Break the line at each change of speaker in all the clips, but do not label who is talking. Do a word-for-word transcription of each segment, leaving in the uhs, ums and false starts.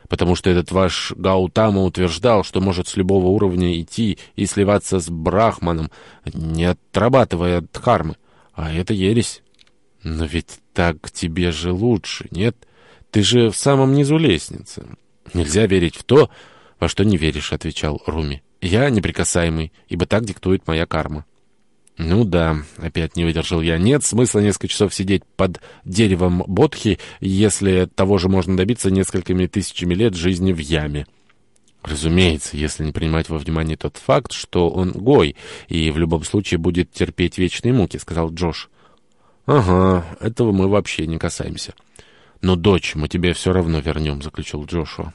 потому что этот ваш Гаутама утверждал, что может с любого уровня идти и сливаться с брахманом, не отрабатывая дхармы. А это ересь. Но ведь так тебе же лучше, нет? Ты же в самом низу лестницы. Нельзя верить в то, во что не веришь, — отвечал Руми. Я неприкасаемый, ибо так диктует моя карма. Ну да, опять не выдержал я. Нет смысла несколько часов сидеть под деревом бодхи, если того же можно добиться несколькими тысячами лет жизни в яме. Разумеется, если не принимать во внимание тот факт, что он гой, и в любом случае будет терпеть вечные муки, — сказал Джош. Ага, этого мы вообще не касаемся. Но дочь мы тебе все равно вернем, — заключил Джошуа.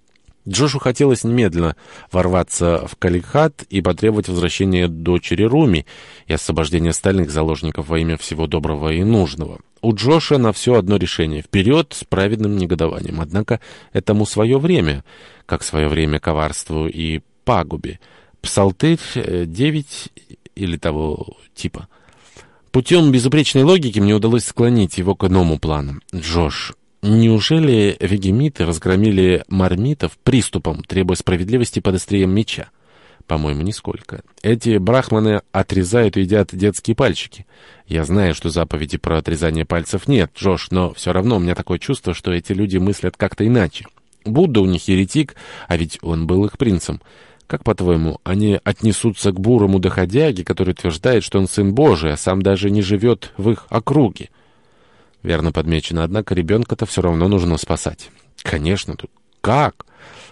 Джошу хотелось немедленно ворваться в Калихат и потребовать возвращения дочери Руми и освобождения остальных заложников во имя всего доброго и нужного. У Джоша на все одно решение — вперед с праведным негодованием. Однако этому свое время, как свое время коварству и пагубе. Псалтырь девять или того типа. Путем безупречной логики мне удалось склонить его к иному плану. Джош, неужели вегемиты разгромили мармитов приступом, требуя справедливости под острием меча? По-моему, нисколько. Эти брахманы отрезают и едят детские пальчики. Я знаю, что заповеди про отрезание пальцев нет, Джош, но все равно у меня такое чувство, что эти люди мыслят как-то иначе. Будда у них еретик, а ведь он был их принцем. Как, по-твоему, они отнесутся к бурому доходяге, который утверждает, что он сын Божий, а сам даже не живет в их округе? Верно подмечено, однако ребенка-то все равно нужно спасать. Конечно, тут как?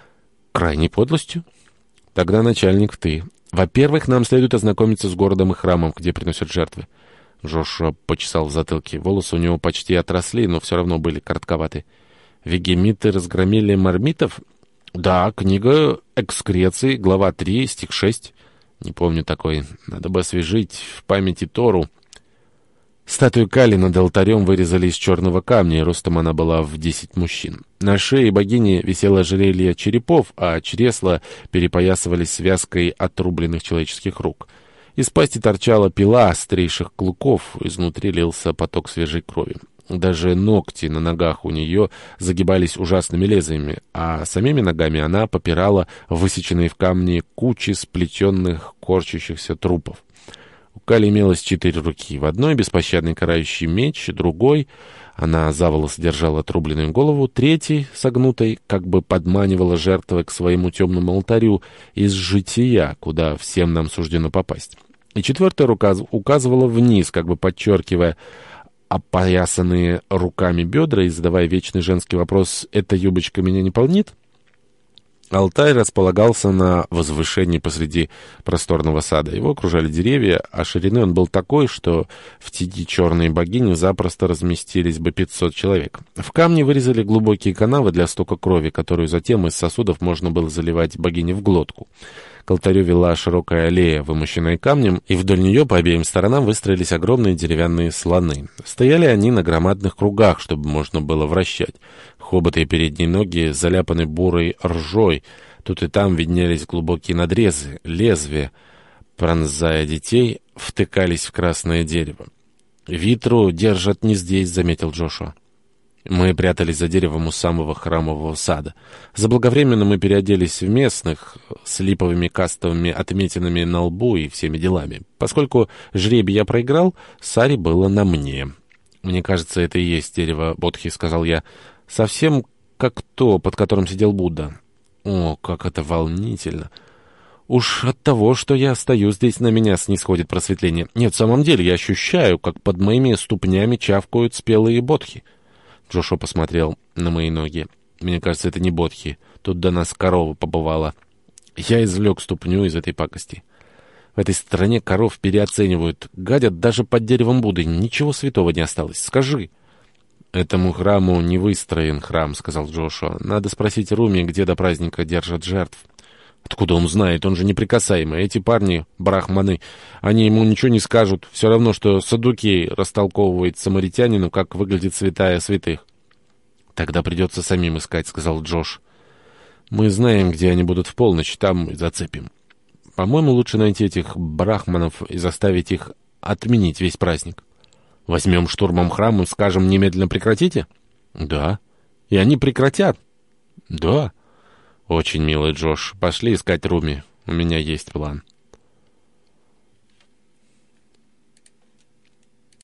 Крайней подлостью? Тогда начальник ты. Во-первых, нам следует ознакомиться с городом и храмом, где приносят жертвы. Джошуа почесал в затылке. Волосы у него почти отросли, но все равно были коротковаты. Вегемиты разгромили мармитов? Да, книга «Экскреций», глава три, стих шесть. Не помню такой. Надо бы освежить в памяти Тору. Статую Кали над алтарем вырезали из черного камня, и ростом она была в десять мужчин. На шее богини висело ожерелье черепов, а чресла перепоясывались связкой отрубленных человеческих рук. Из пасти торчала пила острейших клыков, изнутри лился поток свежей крови. Даже ногти на ногах у нее загибались ужасными лезвиями, а самими ногами она попирала высеченные в камне кучи сплетенных, корчащихся трупов. У Кали имелось четыре руки. В одной беспощадный карающий меч, другой она за волосы держала отрубленную голову, третий, согнутой, как бы подманивала жертвы к своему темному алтарю из жития, куда всем нам суждено попасть. И четвертая рука указывала вниз, как бы подчеркивая опоясанные руками бедра и задавая вечный женский вопрос: «Эта юбочка меня не полнит?» Алтарь располагался на возвышении посреди просторного сада. Его окружали деревья, а ширины он был такой, что в тени черной богини запросто разместились бы пятьсот человек. В камне вырезали глубокие канавы для стока крови, которую затем из сосудов можно было заливать богине в глотку. К алтарю вела широкая аллея, вымощенная камнем, и вдоль нее по обеим сторонам выстроились огромные деревянные слоны. Стояли они на громадных кругах, чтобы можно было вращать. Хоботы и передние ноги заляпаны бурой ржой. Тут и там виднелись глубокие надрезы, лезвия, пронзая детей, втыкались в красное дерево. «Витру держат не здесь», — заметил Джошуа. Мы прятались за деревом у самого храмового сада. Заблаговременно мы переоделись в местных с липовыми кастовыми отметинами на лбу и всеми делами. Поскольку жребий я проиграл, сари было на мне. «Мне кажется, это и есть дерево Бодхи», — сказал я. «Совсем как то, под которым сидел Будда». О, как это волнительно! Уж от того, что я стою здесь, на меня снисходит просветление. Нет, в самом деле, я ощущаю, как под моими ступнями чавкают спелые бодхи. Джошуа посмотрел на мои ноги. «Мне кажется, это не бодхи. Тут до нас корова побывала». Я извлек ступню из этой пакости. В этой стране коров переоценивают. Гадят даже под деревом Будды. Ничего святого не осталось. Скажи. «Этому храму не выстроен храм», — сказал Джошуа. «Надо спросить Руми, где до праздника держат жертв». «Откуда он знает? Он же неприкасаемый. Эти парни, брахманы, они ему ничего не скажут. Все равно, что Саддукей растолковывает самаритянину, как выглядит святая святых». «Тогда придется самим искать», — сказал Джош. «Мы знаем, где они будут в полночь, там и зацепим. По-моему, лучше найти этих брахманов и заставить их отменить весь праздник». «Возьмем штурмом храм и скажем, немедленно прекратите?» «Да. И они прекратят». «Да?» «Очень милый Джош. Пошли искать Руми. У меня есть план».